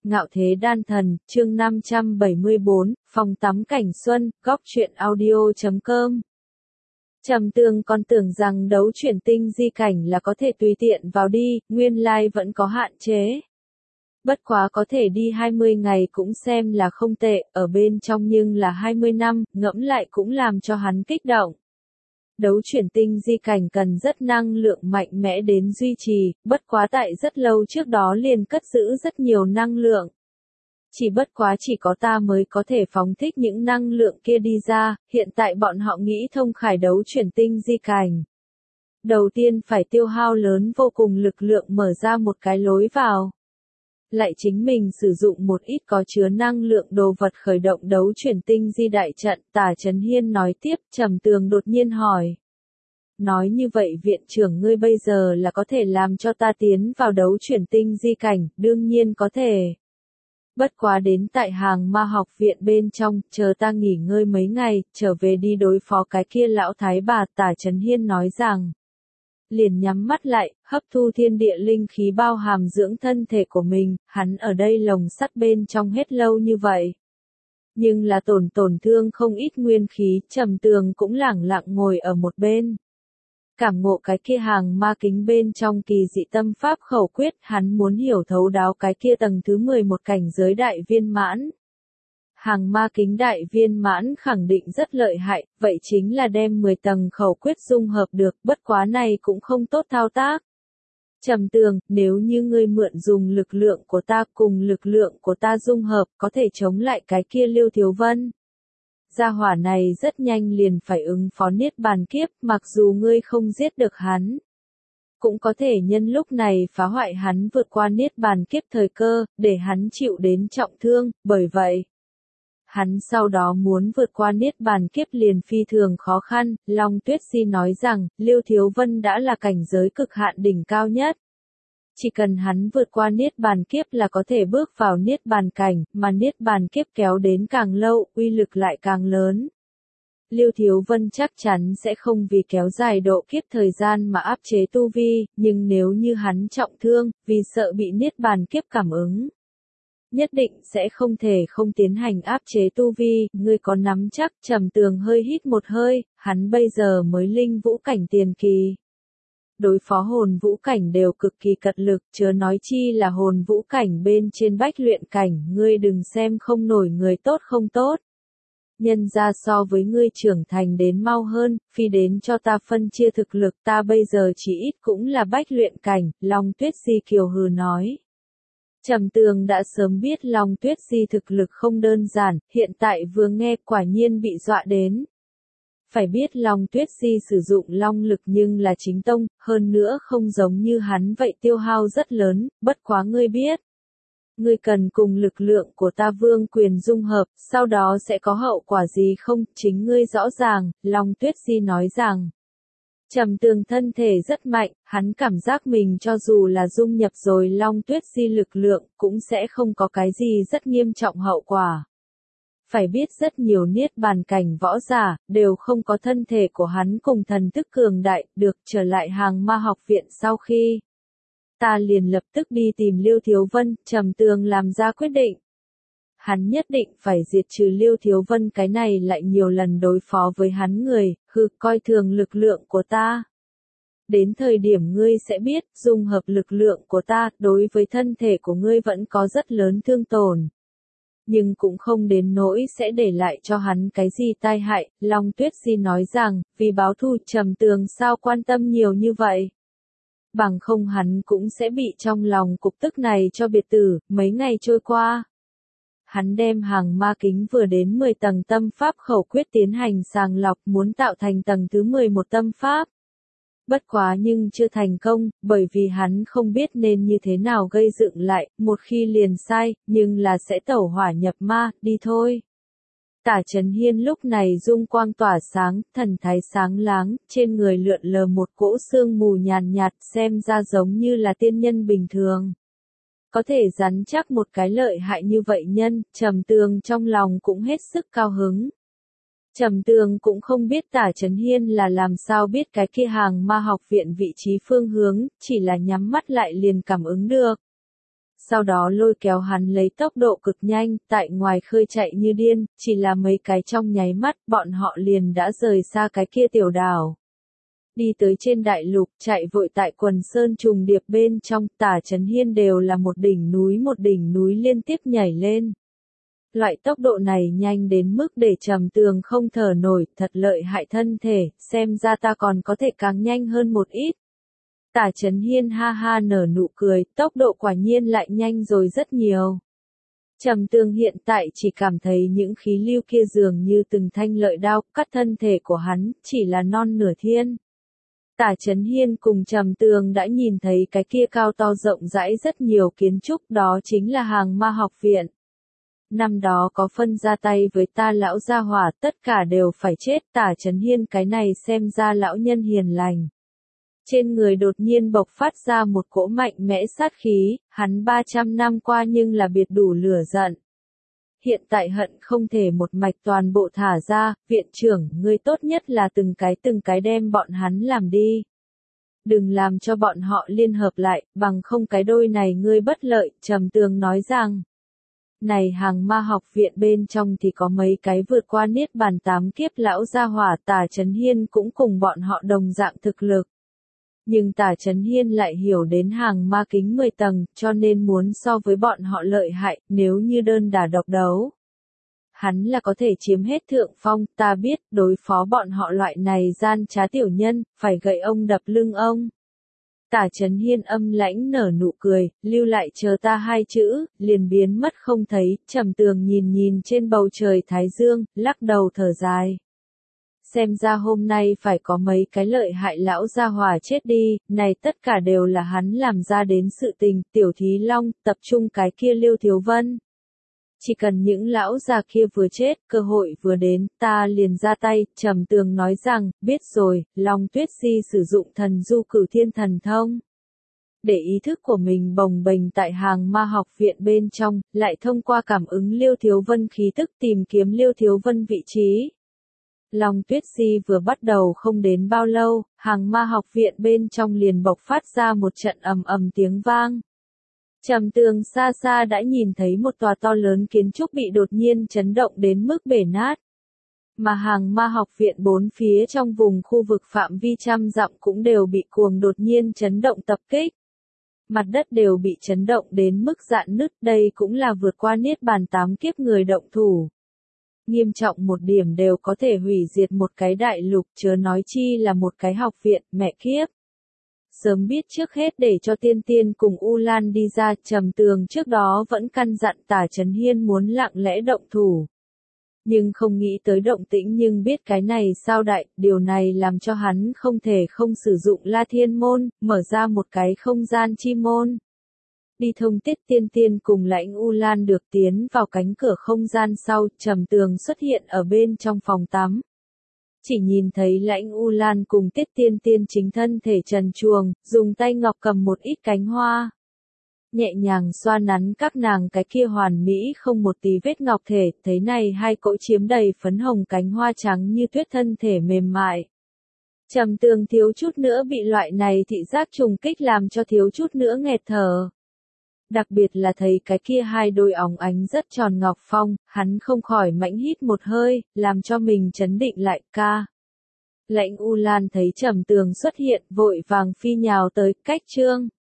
Ngạo Thế Đan Thần, chương 574, phòng tắm cảnh xuân, góc truyện audio.com. Trầm Tường còn tưởng rằng đấu chuyển tinh di cảnh là có thể tùy tiện vào đi, nguyên lai vẫn có hạn chế. Bất quá có thể đi 20 ngày cũng xem là không tệ, ở bên trong nhưng là 20 năm, ngẫm lại cũng làm cho hắn kích động. Đấu chuyển tinh di cảnh cần rất năng lượng mạnh mẽ đến duy trì, bất quá tại rất lâu trước đó liền cất giữ rất nhiều năng lượng. Chỉ bất quá chỉ có ta mới có thể phóng thích những năng lượng kia đi ra, hiện tại bọn họ nghĩ thông khải đấu chuyển tinh di cảnh. Đầu tiên phải tiêu hao lớn vô cùng lực lượng mở ra một cái lối vào. Lại chính mình sử dụng một ít có chứa năng lượng đồ vật khởi động đấu chuyển tinh di đại trận. Tả Chấn Hiên nói tiếp. Trầm Tường đột nhiên hỏi. Nói như vậy viện trưởng ngươi bây giờ là có thể làm cho ta tiến vào đấu chuyển tinh di cảnh, đương nhiên có thể. Bất quá đến tại hàng ma học viện bên trong, chờ ta nghỉ ngơi mấy ngày, trở về đi đối phó cái kia lão thái bà. Tả Chấn Hiên nói rằng. Liền nhắm mắt lại, hấp thu thiên địa linh khí bao hàm dưỡng thân thể của mình, hắn ở đây lồng sắt bên trong hết lâu như vậy. Nhưng là tổn thương không ít nguyên khí, Trầm Tường cũng lẳng lặng ngồi ở một bên. Cảm ngộ cái kia hàng ma kính bên trong kỳ dị tâm pháp khẩu quyết, hắn muốn hiểu thấu đáo cái kia tầng thứ 11 cảnh giới đại viên mãn. Hàng ma kính đại viên mãn khẳng định rất lợi hại, vậy chính là đem 10 tầng khẩu quyết dung hợp được, bất quá này cũng không tốt thao tác. Trầm Tường, nếu như ngươi mượn dùng lực lượng của ta cùng lực lượng của ta dung hợp, có thể chống lại cái kia Liêu Thiếu Vân. Gia hỏa này rất nhanh liền phải ứng phó niết bàn kiếp, mặc dù ngươi không giết được hắn. Cũng có thể nhân lúc này phá hoại hắn vượt qua niết bàn kiếp thời cơ, để hắn chịu đến trọng thương, bởi vậy. Hắn sau đó muốn vượt qua niết bàn kiếp liền phi thường khó khăn. Long Tuyết Di nói rằng, Liêu Thiếu Vân đã là cảnh giới cực hạn đỉnh cao nhất. Chỉ cần hắn vượt qua niết bàn kiếp là có thể bước vào niết bàn cảnh, mà niết bàn kiếp kéo đến càng lâu, uy lực lại càng lớn. Liêu Thiếu Vân chắc chắn sẽ không vì kéo dài độ kiếp thời gian mà áp chế tu vi, nhưng nếu như hắn trọng thương, vì sợ bị niết bàn kiếp cảm ứng. Nhất định sẽ không thể không tiến hành áp chế tu vi, ngươi có nắm chắc. Trầm Tường hơi hít một hơi, hắn bây giờ mới linh vũ cảnh tiền kỳ. Đối phó hồn vũ cảnh đều cực kỳ cật lực, chớ nói chi là hồn vũ cảnh bên trên bách luyện cảnh, ngươi đừng xem không nổi người tốt không tốt. Nhân ra so với ngươi trưởng thành đến mau hơn, phi đến cho ta phân chia thực lực, ta bây giờ chỉ ít cũng là bách luyện cảnh. Long Tuyết Di kiều hừ nói. Trầm Tường đã sớm biết Long Tuyết Di thực lực không đơn giản, hiện tại vừa nghe quả nhiên bị dọa đến. Phải biết Long Tuyết Di sử dụng long lực nhưng là chính tông, hơn nữa không giống như hắn vậy tiêu hao rất lớn, bất quá ngươi biết. Ngươi cần cùng lực lượng của ta vương quyền dung hợp, sau đó sẽ có hậu quả gì không, chính ngươi rõ ràng. Long Tuyết Di nói rằng. Trầm Tường thân thể rất mạnh, hắn cảm giác mình cho dù là dung nhập rồi Long Tuyết Di lực lượng, cũng sẽ không có cái gì rất nghiêm trọng hậu quả. Phải biết rất nhiều niết bàn cảnh võ giả, đều không có thân thể của hắn cùng thần thức cường đại, được trở lại hàng ma học viện sau khi. Ta liền lập tức đi tìm Liêu Thiếu Vân, Trầm Tường làm ra quyết định. Hắn nhất định phải diệt trừ Liêu Thiếu Vân, cái này lại nhiều lần đối phó với hắn người, coi thường lực lượng của ta. Đến thời điểm ngươi sẽ biết, dung hợp lực lượng của ta, đối với thân thể của ngươi vẫn có rất lớn thương tổn. Nhưng cũng không đến nỗi sẽ để lại cho hắn cái gì tai hại. Long Tuyết Di nói rằng, vì báo thù. Trầm Tường sao quan tâm nhiều như vậy? Bằng không hắn cũng sẽ bị trong lòng cục tức này cho biệt tử. Mấy ngày trôi qua. Hắn đem hàng ma kính vừa đến 10 tầng tâm pháp khẩu quyết tiến hành sàng lọc, muốn tạo thành tầng thứ 11 tâm pháp. Bất quá nhưng chưa thành công, bởi vì hắn không biết nên như thế nào gây dựng lại, một khi liền sai, nhưng là sẽ tẩu hỏa nhập ma, đi thôi. Tả Chấn Hiên lúc này dung quang tỏa sáng, thần thái sáng láng, trên người lượn lờ một cỗ sương mù nhàn nhạt, xem ra giống như là tiên nhân bình thường. Có thể rắn chắc một cái lợi hại như vậy nhân, Trầm Tường trong lòng cũng hết sức cao hứng. Trầm Tường cũng không biết Tả Chấn Hiên là làm sao biết cái kia hàng ma học viện vị trí phương hướng, chỉ là nhắm mắt lại liền cảm ứng được. sau đó lôi kéo hắn lấy tốc độ cực nhanh, tại ngoài khơi chạy như điên, chỉ là mấy cái trong nháy mắt, bọn họ liền đã rời xa cái kia tiểu đảo. Đi tới trên đại lục, chạy vội tại quần sơn trùng điệp bên trong, Tả Chấn Hiên đều là một đỉnh núi liên tiếp nhảy lên. Loại tốc độ này nhanh đến mức để Trầm Tường không thở nổi, thật lợi hại thân thể, xem ra ta còn có thể càng nhanh hơn một ít. Tả Chấn Hiên ha ha nở nụ cười, tốc độ quả nhiên lại nhanh rồi rất nhiều. Trầm Tường hiện tại chỉ cảm thấy những khí lưu kia dường như từng thanh lợi đao, cắt thân thể của hắn, chỉ là non nửa thiên. Tả Chấn Hiên cùng Trầm Tường đã nhìn thấy cái kia cao to rộng rãi rất nhiều kiến trúc, đó chính là Hàng Ma học viện. Năm đó có phân ra tay với ta lão gia hỏa, tất cả đều phải chết. Tả Chấn Hiên cái này xem ra lão nhân hiền lành. Trên người đột nhiên bộc phát ra một cỗ mạnh mẽ sát khí, hắn 300 năm qua nhưng là biệt đủ lửa giận. Hiện tại hận không thể một mạch toàn bộ thả ra, viện trưởng, ngươi tốt nhất là từng cái đem bọn hắn làm đi. Đừng làm cho bọn họ liên hợp lại, bằng không cái đôi này ngươi bất lợi. Trầm Tường nói rằng, này Hàng Ma học viện bên trong thì có mấy cái vượt qua niết bàn 8 kiếp lão gia hỏa. Tả Chấn Hiên cũng cùng bọn họ đồng dạng thực lực. Nhưng Tả Chấn Hiên lại hiểu đến Hàng Ma kính 10 tầng, cho nên muốn so với bọn họ lợi hại, nếu như đơn đả độc đấu. Hắn là có thể chiếm hết thượng phong, ta biết, đối phó bọn họ loại này gian trá tiểu nhân, phải gậy ông đập lưng ông. Tả Chấn Hiên âm lãnh nở nụ cười, lưu lại chờ ta hai chữ, liền biến mất không thấy. Trầm Tường nhìn trên bầu trời thái dương, lắc đầu thở dài. Xem ra hôm nay phải có mấy cái lợi hại lão gia hỏa chết đi, này tất cả đều là hắn làm ra đến sự tình. Tiểu Thí Long, tập trung cái kia Liêu Thiếu Vân. Chỉ cần những lão già kia vừa chết, cơ hội vừa đến, ta liền ra tay. Trầm Tường nói rằng, biết rồi. Long Tuyết Di sử dụng thần du cửu thiên thần thông. Để ý thức của mình bồng bềnh tại Hàng Ma học viện bên trong, lại thông qua cảm ứng Liêu Thiếu Vân khí tức tìm kiếm Liêu Thiếu Vân vị trí. Long Tuyết Di vừa bắt đầu không đến bao lâu, Hàng Ma học viện bên trong liền bộc phát ra một trận ầm ầm tiếng vang. Trầm Tường xa xa đã nhìn thấy một tòa to lớn kiến trúc bị đột nhiên chấn động đến mức bể nát. Mà Hàng Ma học viện bốn phía trong vùng khu vực phạm vi trăm dặm cũng đều bị cuồng đột nhiên chấn động tập kích. Mặt đất đều bị chấn động đến mức rạn nứt, đây cũng là vượt qua niết bàn 8 kiếp người động thủ. Nghiêm trọng một điểm đều có thể hủy diệt một cái đại lục, chớ nói chi là một cái học viện. Mẹ kiếp. Sớm biết trước hết để cho Tiên Tiên cùng U Lan đi ra. Trầm Tường trước đó vẫn căn dặn Tả Chấn Hiên muốn lặng lẽ động thủ. Nhưng không nghĩ tới động tĩnh, nhưng biết cái này sao đại, điều này làm cho hắn không thể không sử dụng La Thiên Môn, mở ra một cái không gian chi môn. Đi thông Tiết Tiên Tiên cùng Lãnh U Lan được tiến vào cánh cửa không gian sau. Trầm Tường xuất hiện ở bên trong phòng tắm. Chỉ nhìn thấy Lãnh U Lan cùng Tiết Tiên Tiên chính thân thể trần truồng, dùng tay ngọc cầm một ít cánh hoa. Nhẹ nhàng xoa nắn các nàng cái kia hoàn mỹ không một tí vết ngọc thể, thấy này hai cỗ chiếm đầy phấn hồng cánh hoa trắng như tuyết thân thể mềm mại. Trầm Tường thiếu chút nữa bị loại này thị giác trùng kích làm cho thiếu chút nữa nghẹt thở. Đặc biệt là thấy cái kia hai đôi óng ánh rất tròn ngọc phong, hắn không khỏi mãnh hít một hơi, làm cho mình chấn định lại. Ca. Lãnh U Lan thấy Trầm Tường xuất hiện, vội vàng phi nhào tới, cách trương.